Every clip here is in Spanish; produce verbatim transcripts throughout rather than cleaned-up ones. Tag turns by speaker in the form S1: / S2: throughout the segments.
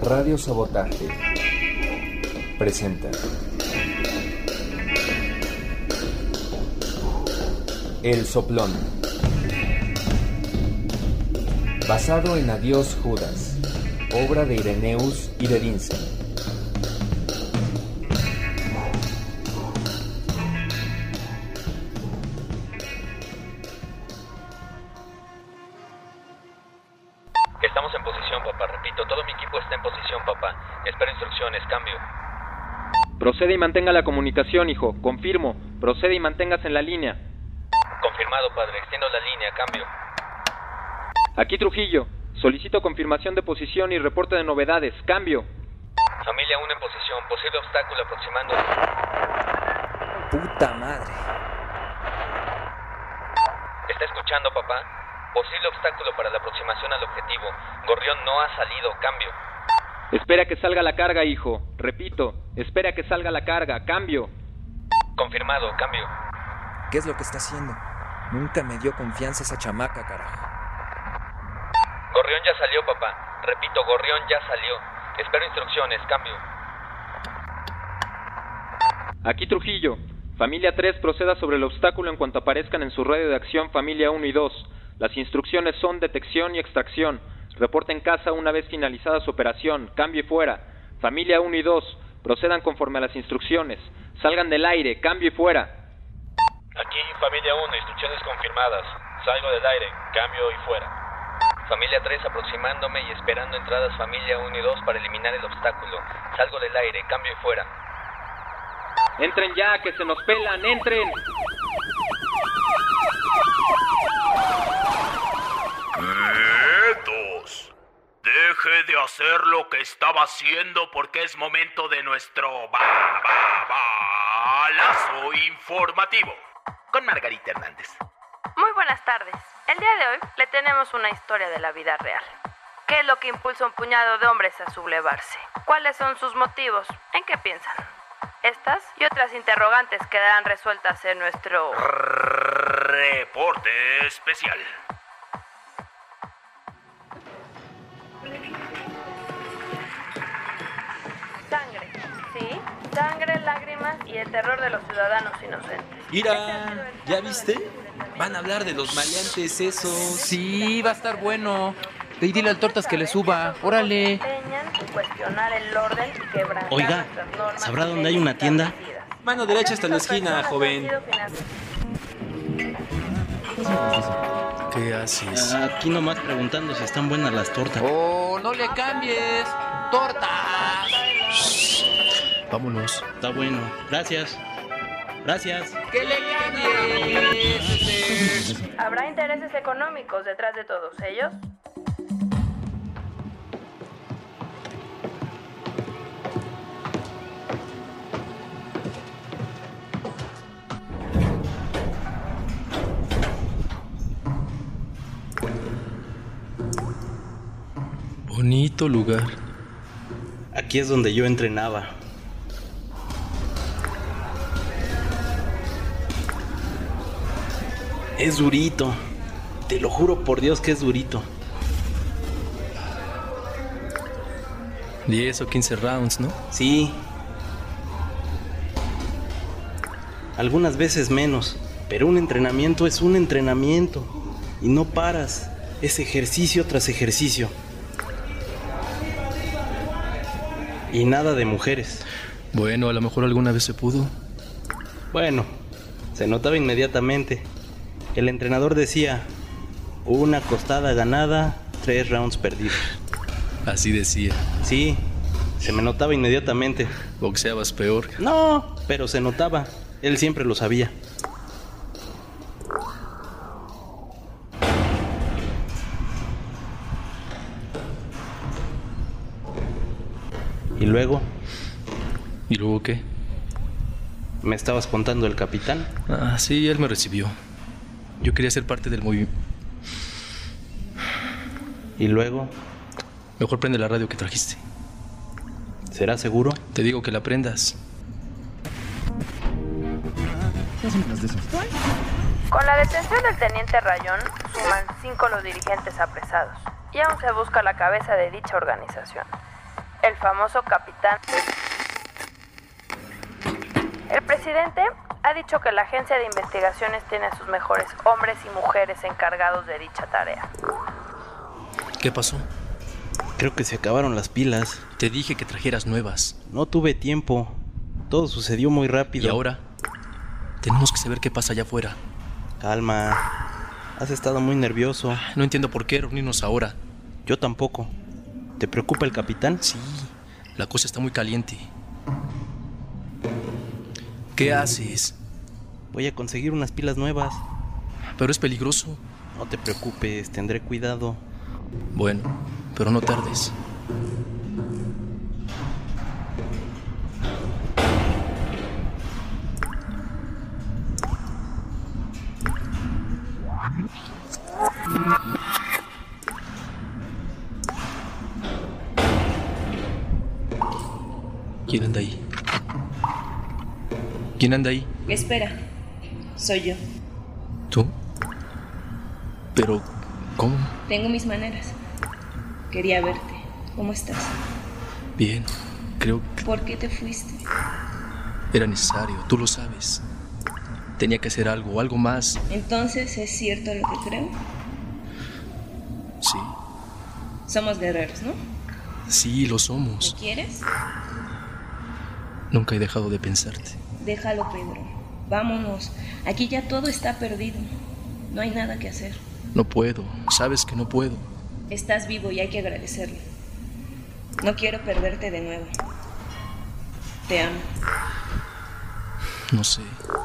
S1: Radio Sabotaje presenta El Soplón, basado en Adiós Judas, obra de Ireneus Iredinsky.
S2: Estamos en posición, papá. Repito, todo mi equipo está en posición, papá. Espero instrucciones, cambio.
S3: Procede y mantenga la comunicación, hijo. Confirmo. Procede y manténgase en la línea.
S2: Confirmado, padre. Extiendo la línea, cambio.
S3: Aquí Trujillo. Solicito confirmación de posición y reporte de novedades. Cambio.
S2: Familia uno en posición. Posible obstáculo aproximando.
S1: ¡Puta madre!
S2: ¿Está escuchando, papá? Posible obstáculo para la aproximación al objetivo. Gorrión no ha salido. Cambio.
S3: Espera que salga la carga, hijo. Repito, espera que salga la carga. Cambio.
S2: Confirmado. Cambio.
S1: ¿Qué es lo que está haciendo? Nunca me dio confianza esa chamaca, carajo.
S2: Gorrión ya salió, papá. Repito, Gorrión ya salió. Espero instrucciones. Cambio.
S3: Aquí Trujillo. Familia tres proceda sobre el obstáculo en cuanto aparezcan en su radio de acción Familia uno y dos. Las instrucciones son detección y extracción. Reporte en casa una vez finalizada su operación. Cambio y fuera. Familia uno y dos, procedan conforme a las instrucciones. Salgan del aire. Cambio y fuera.
S2: Aquí, Familia uno, instrucciones confirmadas. Salgo del aire. Cambio y fuera. Familia tres, aproximándome y esperando entradas Familia uno y dos para eliminar el obstáculo. Salgo del aire. Cambio y fuera.
S3: Entren ya, que se nos pelan. ¡Entren!
S4: ¡Quietos! Deje de hacer lo que estaba haciendo porque es momento de nuestro ba, ba, balazo informativo. Con Margarita Hernández.
S5: Muy buenas tardes. El día de hoy le tenemos una historia de la vida real. ¿Qué es lo que impulsa a un puñado de hombres a sublevarse? ¿Cuáles son sus motivos? ¿En qué piensan? Estas y otras interrogantes quedarán resueltas en nuestro...
S4: reporte especial.
S5: Sangre, sí, sangre, lágrimas y el terror de los ciudadanos inocentes.
S6: Mira, ¿ya viste? Van a hablar de los maleantes esos.
S7: Sí, va a estar bueno. Ve y dile al Tortas que le suba, órale.
S5: Empeñan en cuestionar el orden y quebrantar
S8: Oiga,
S5: nuestras normas
S8: ¿sabrá
S5: y
S8: dónde hay
S5: leyes
S8: una tienda?
S5: establecidas.
S6: Mano derecha hasta la esquina, joven.
S1: ¿Qué haces?
S8: Aquí nomás preguntando si están buenas las tortas.
S7: Oh, no le cambies. Tortas.
S1: Vámonos.
S8: Está bueno. Gracias. Gracias.
S7: Que le cambies.
S5: ¿Habrá intereses económicos detrás de todos ellos?
S1: Bonito lugar.
S8: Aquí es donde yo entrenaba. Es durito. Te lo juro por Dios que es durito.
S1: diez o quince rounds, ¿no?
S8: Sí. Algunas veces menos. Pero un entrenamiento es un entrenamiento. Y no paras. Es ejercicio tras ejercicio. Y nada de mujeres.
S1: Bueno, a lo mejor alguna vez se pudo.
S8: Bueno, se notaba inmediatamente. El entrenador decía: una costada ganada, tres rounds perdidos.
S1: Así decía.
S8: Sí, se me notaba inmediatamente.
S1: Boxeabas peor.
S8: No, pero se notaba. Él siempre lo sabía. ¿Y luego?
S1: ¿Y luego qué?
S8: ¿Me estabas contando el capitán?
S1: Ah, sí, él me recibió. Yo quería ser parte del movimiento.
S8: ¿Y luego?
S1: Mejor prende la radio que trajiste.
S8: ¿Será seguro?
S1: Te digo que la prendas.
S5: Con la detención del teniente Rayón, suman cinco los dirigentes apresados y aún se busca la cabeza de dicha organización. el famoso capitán. El presidente ha dicho que la agencia de investigaciones tiene a sus mejores hombres y mujeres encargados de dicha tarea.
S6: ¿Qué pasó?
S8: Creo que se acabaron las pilas.
S6: Te dije que trajeras nuevas.
S8: No tuve tiempo. Todo sucedió muy rápido.
S6: ¿Y ahora? Tenemos que saber qué pasa allá afuera.
S8: Calma. Has estado muy nervioso.
S6: No entiendo por qué reunirnos ahora.
S8: Yo tampoco. ¿Te preocupa el capitán?
S6: Sí, la cosa está muy caliente. ¿Qué haces?
S8: Voy a conseguir unas pilas nuevas.
S6: Pero es peligroso.
S8: No te preocupes, tendré cuidado.
S6: Bueno, pero no tardes. ¿Quién anda ahí? ¿Quién anda ahí?
S9: Espera, soy yo.
S6: ¿Tú? Pero, ¿cómo?
S9: Tengo mis maneras. Quería verte. ¿Cómo estás?
S6: Bien, creo que...
S9: ¿Por qué te fuiste?
S6: Era necesario, tú lo sabes. Tenía que hacer algo, algo más.
S9: Entonces, ¿es cierto lo que creo?
S6: Sí.
S9: Somos guerreros, ¿no?
S6: Sí, lo somos.
S9: ¿Me quieres?
S6: Nunca he dejado de pensarte.
S9: Déjalo, Pedro. Vámonos. Aquí ya todo está perdido. No hay nada que hacer.
S6: No puedo. Sabes que no puedo.
S9: Estás vivo y hay que agradecerlo. No quiero perderte de nuevo. Te amo.
S6: No sé.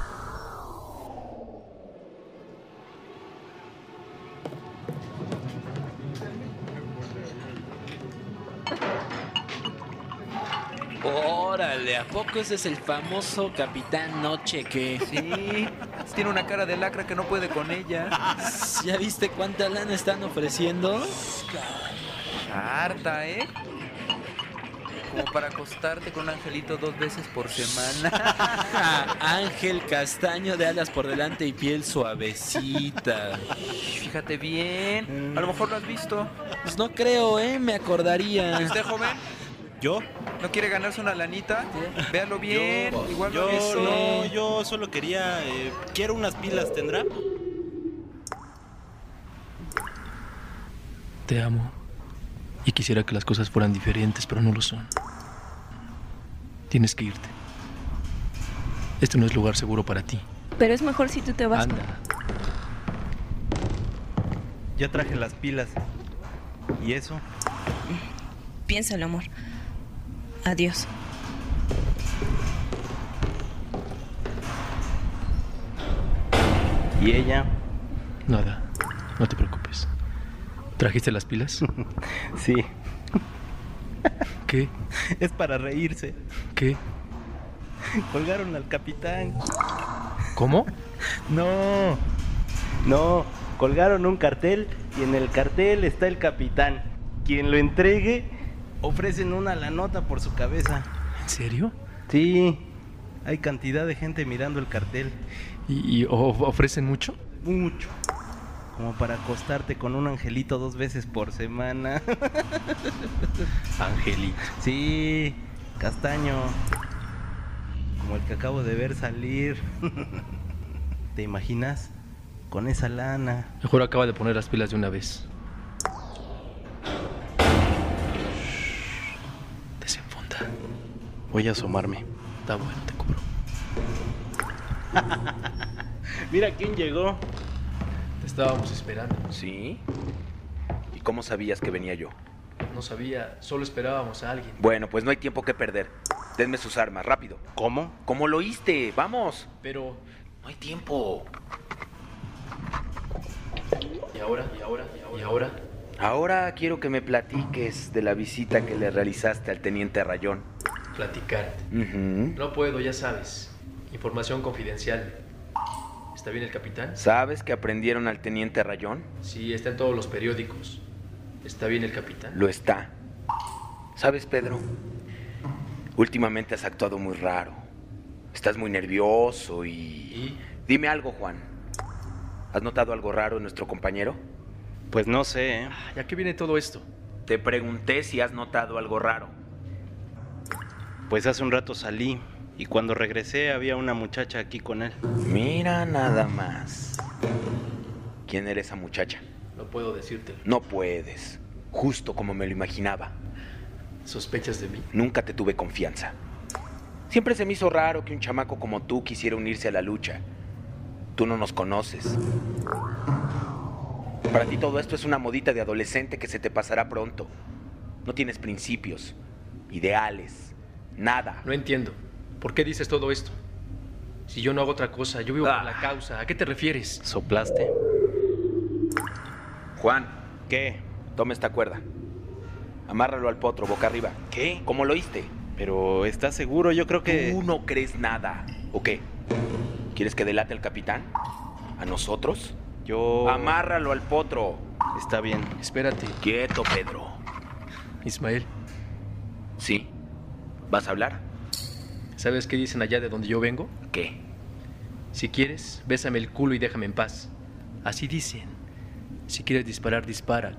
S10: Órale, ¿a poco ese es el famoso Capitán Noche que?
S7: Sí, tiene una cara de lacra que no puede con ella.
S10: ¿Ya viste cuánta lana están ofreciendo?
S7: Harta, ¿eh? Como para acostarte con un angelito dos veces por semana.
S10: Ángel castaño de alas por delante y piel suavecita.
S7: Fíjate bien, a lo mejor lo has visto.
S10: Pues no creo, ¿eh? Me acordaría.
S7: ¿Y usted, joven?
S8: ¿Yo?
S7: ¿No quiere ganarse una lanita? Véalo bien,
S8: yo,
S7: igual
S8: yo
S7: lo hizo.
S8: no, yo solo quería... Eh, quiero unas pilas, ¿tendrá?
S6: Te amo. Y quisiera que las cosas fueran diferentes, pero no lo son. Tienes que irte. Este no es lugar seguro para ti.
S9: Pero es mejor si tú te vas.
S6: Anda.
S8: Ya traje las pilas. ¿Y eso?
S9: Piénsalo, amor. Adiós.
S8: ¿Y ella?
S6: Nada, no te preocupes. ¿Trajiste las pilas?
S8: Sí.
S6: ¿Qué?
S8: Es para reírse.
S6: ¿Qué?
S8: Colgaron al capitán.
S6: ¿Cómo?
S8: No. No, colgaron un cartel y en el cartel está el capitán. Quien lo entregue, ofrecen una lanota por su cabeza.
S6: ¿En serio?
S8: Sí, hay cantidad de gente mirando el cartel.
S6: ¿Y, y ofrecen mucho?
S8: Mucho. Como para acostarte con un angelito dos veces por semana.
S6: Angelito.
S8: Sí, castaño. Como el que acabo de ver salir. ¿Te imaginas? Con esa lana.
S6: Mejor acaba de poner las pilas de una vez. Desenfunda.
S8: Voy a asomarme.
S6: Está bueno, te cubro.
S8: Mira quién llegó.
S6: Te estábamos esperando.
S4: ¿Sí? ¿Y cómo sabías que venía yo?
S6: No sabía, solo esperábamos a alguien.
S4: Bueno, pues no hay tiempo que perder. Denme sus armas, rápido.
S8: ¿Cómo?
S4: ¿Cómo lo oíste? ¡Vamos!
S6: Pero...
S4: No hay tiempo.
S6: ¿Y ahora? ¿Y ahora? ¿Y ahora?
S4: Ahora quiero que me platiques de la visita que le realizaste al teniente Rayón.
S6: Platicarte.
S4: Uh-huh.
S6: No puedo, ya sabes. Información confidencial. ¿Está bien el capitán?
S4: ¿Sabes que aprendieron al teniente Rayón?
S6: Sí, está en todos los periódicos. ¿Está bien el capitán?
S4: Lo está. ¿Sabes, Pedro? Últimamente has actuado muy raro. Estás muy nervioso y...
S6: ¿Y?
S4: Dime algo, Juan. ¿Has notado algo raro en nuestro compañero?
S8: Pues no sé, ¿eh?
S6: ¿Y a qué viene todo esto?
S4: Te pregunté si has notado algo raro.
S8: Pues hace un rato salí y cuando regresé había una muchacha aquí con él.
S4: Mira nada más. ¿Quién era esa muchacha?
S6: No puedo decírtelo.
S4: No puedes. Justo como me lo imaginaba.
S6: ¿Sospechas de mí?
S4: Nunca te tuve confianza. Siempre se me hizo raro que un chamaco como tú quisiera unirse a la lucha. Tú no nos conoces. Para ti todo esto es una modita de adolescente que se te pasará pronto. No tienes principios, ideales, nada.
S6: No entiendo. ¿Por qué dices todo esto? Si yo no hago otra cosa, yo vivo
S4: Ah.
S6: por la causa. ¿A qué te refieres?
S8: ¿Soplaste?
S4: Juan,
S8: ¿Qué?
S4: toma esta cuerda. Amárralo al potro, boca arriba.
S8: ¿Qué?
S4: ¿Cómo lo oíste?
S8: Pero ¿estás seguro? Yo creo que...
S4: Tú no crees nada, ¿o qué? ¿Quieres que delate al capitán? ¿A nosotros?
S8: Yo...
S4: Amárralo al potro.
S8: Está bien.
S6: Espérate.
S4: Quieto, Pedro.
S6: Ismael,
S4: ¿Sí? ¿Vas a hablar?
S6: ¿sabes qué dicen allá de donde yo vengo?
S4: ¿Qué?
S6: Si quieres, bésame el culo y déjame en paz. Así dicen. Si quieres disparar, dispara.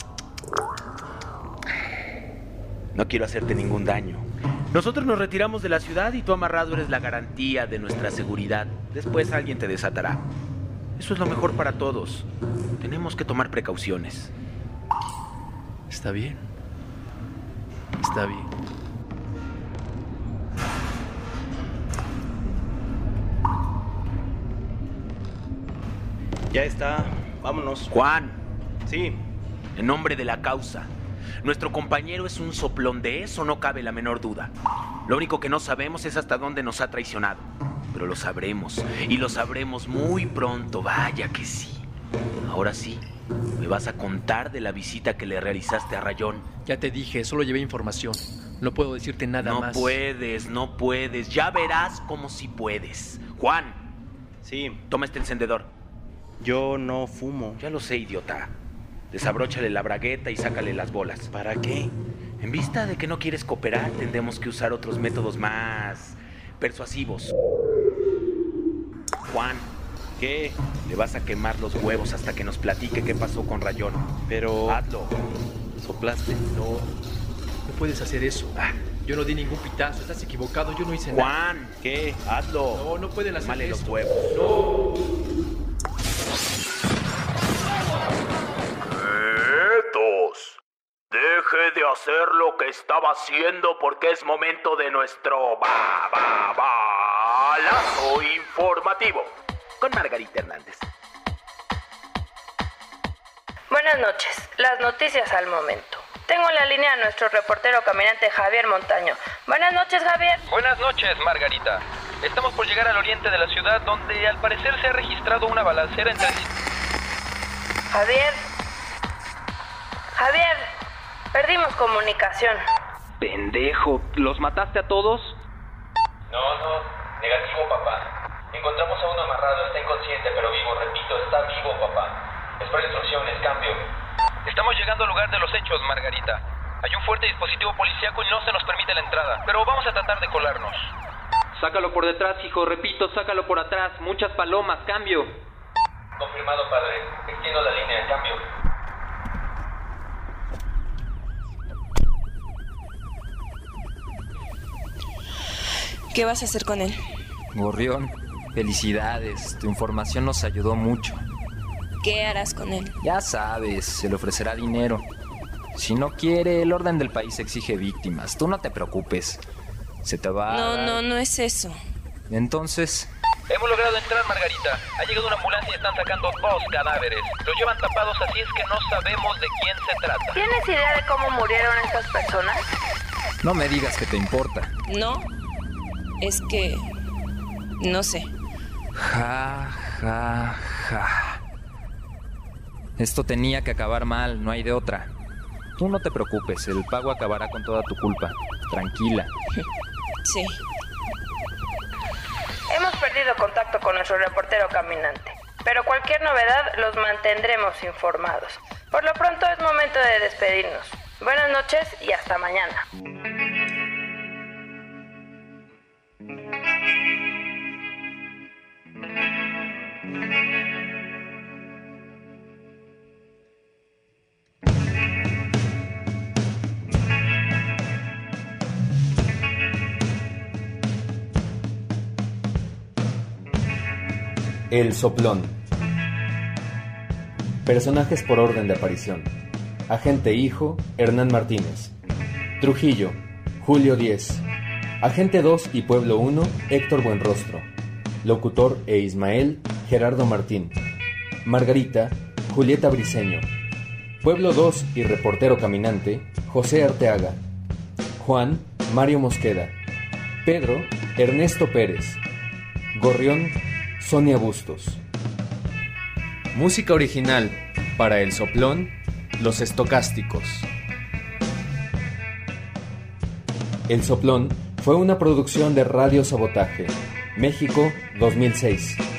S4: No quiero hacerte ningún daño. Nosotros nos retiramos de la ciudad y tú amarrado eres la garantía de nuestra seguridad. Después alguien te desatará. Eso es lo mejor para todos. Tenemos que tomar precauciones.
S6: Está bien. Está bien.
S8: Ya está. Vámonos.
S4: Juan,
S8: Sí.
S4: en nombre de la causa, nuestro compañero es un soplón, de eso no cabe la menor duda. Lo único que no sabemos es hasta dónde nos ha traicionado. Pero lo sabremos, y lo sabremos muy pronto, vaya que sí. Ahora sí, me vas a contar de la visita que le realizaste a Rayón.
S6: Ya te dije, solo llevé información. No puedo decirte nada
S4: No
S6: más.
S4: puedes, no puedes, ya verás cómo sí puedes. Juan,
S8: Sí.
S4: toma este encendedor.
S8: Yo no fumo.
S4: Ya lo sé, idiota. Desabróchale la bragueta y sácale las bolas.
S8: ¿Para qué?
S4: En vista de que no quieres cooperar, tendremos que usar otros métodos más persuasivos. Juan,
S8: ¿Qué?
S4: le vas a quemar los huevos hasta que nos platique qué pasó con Rayón.
S8: Pero...
S4: Hazlo.
S8: ¿Soplaste?
S6: No, no puedes hacer eso.
S4: Ah,
S6: Yo no di ningún pitazo, estás equivocado, yo no hice nada.
S4: Juan,
S8: ¿Qué?
S4: hazlo.
S6: No, no pueden hacer
S4: Quémale los
S6: esto.
S4: huevos. Quietos. Deje de hacer lo que estaba haciendo porque es momento de nuestro ba, ba, balazo informativo con Margarita Hernández.
S5: Buenas noches. Las noticias al momento. Tengo en la línea a nuestro reportero caminante Javier Montaño. Buenas noches, Javier.
S3: Buenas noches, Margarita. Estamos por llegar al oriente de la ciudad, donde al parecer se ha registrado una balacera entre...
S5: Javier. Javier. Perdimos comunicación.
S3: Pendejo, ¿los mataste a todos?
S2: No, no, negativo, papá. Encontramos a uno amarrado, está inconsciente, pero vivo, repito, está vivo, papá. Espero instrucciones, cambio.
S3: Estamos llegando al lugar de los hechos, Margarita. Hay un fuerte dispositivo policíaco y no se nos permite la entrada, pero vamos a tratar de colarnos. Sácalo por detrás, hijo, repito, sácalo por atrás. Muchas palomas, cambio.
S2: Confirmado, padre. Extiendo la línea, cambio.
S9: ¿Qué vas a hacer con él?
S11: Gorrión, felicidades, tu información nos ayudó mucho.
S9: ¿Qué harás con él?
S11: Ya sabes, se le ofrecerá dinero. Si no quiere, el orden del país exige víctimas. Tú no te preocupes. Se te va a
S9: No,
S11: dar-
S9: no, no es eso.
S11: Entonces,
S3: Hemos logrado entrar, Margarita. Ha llegado una ambulancia y están sacando dos cadáveres. Los llevan tapados, así es que no sabemos de quién se trata.
S5: ¿Tienes idea de cómo murieron estas personas?
S11: no me digas que te importa.
S9: No. Es que... no sé.
S11: Ja, ja, ja. Esto tenía que acabar mal, no hay de otra. Tú no te preocupes, el pago acabará con toda tu culpa. Tranquila.
S9: Sí.
S5: Hemos perdido contacto con nuestro reportero caminante, pero cualquier novedad los mantendremos informados. Por lo pronto es momento de despedirnos. Buenas noches y hasta mañana.
S1: El Soplón. Personajes por orden de aparición. Agente Hijo, Hernán Martínez. Trujillo, Julio Díez. Agente dos y Pueblo uno, Héctor Buenrostro. Locutor e Ismael, Gerardo Martín. Margarita, Julieta Briceño. Pueblo dos y reportero caminante, José Arteaga. Juan, Mario Mosqueda. Pedro, Ernesto Pérez. Gorrión, Sonia Bustos. Música original para El Soplón, Los Estocásticos. El Soplón fue una producción de Radio Sabotaje, México dos mil seis.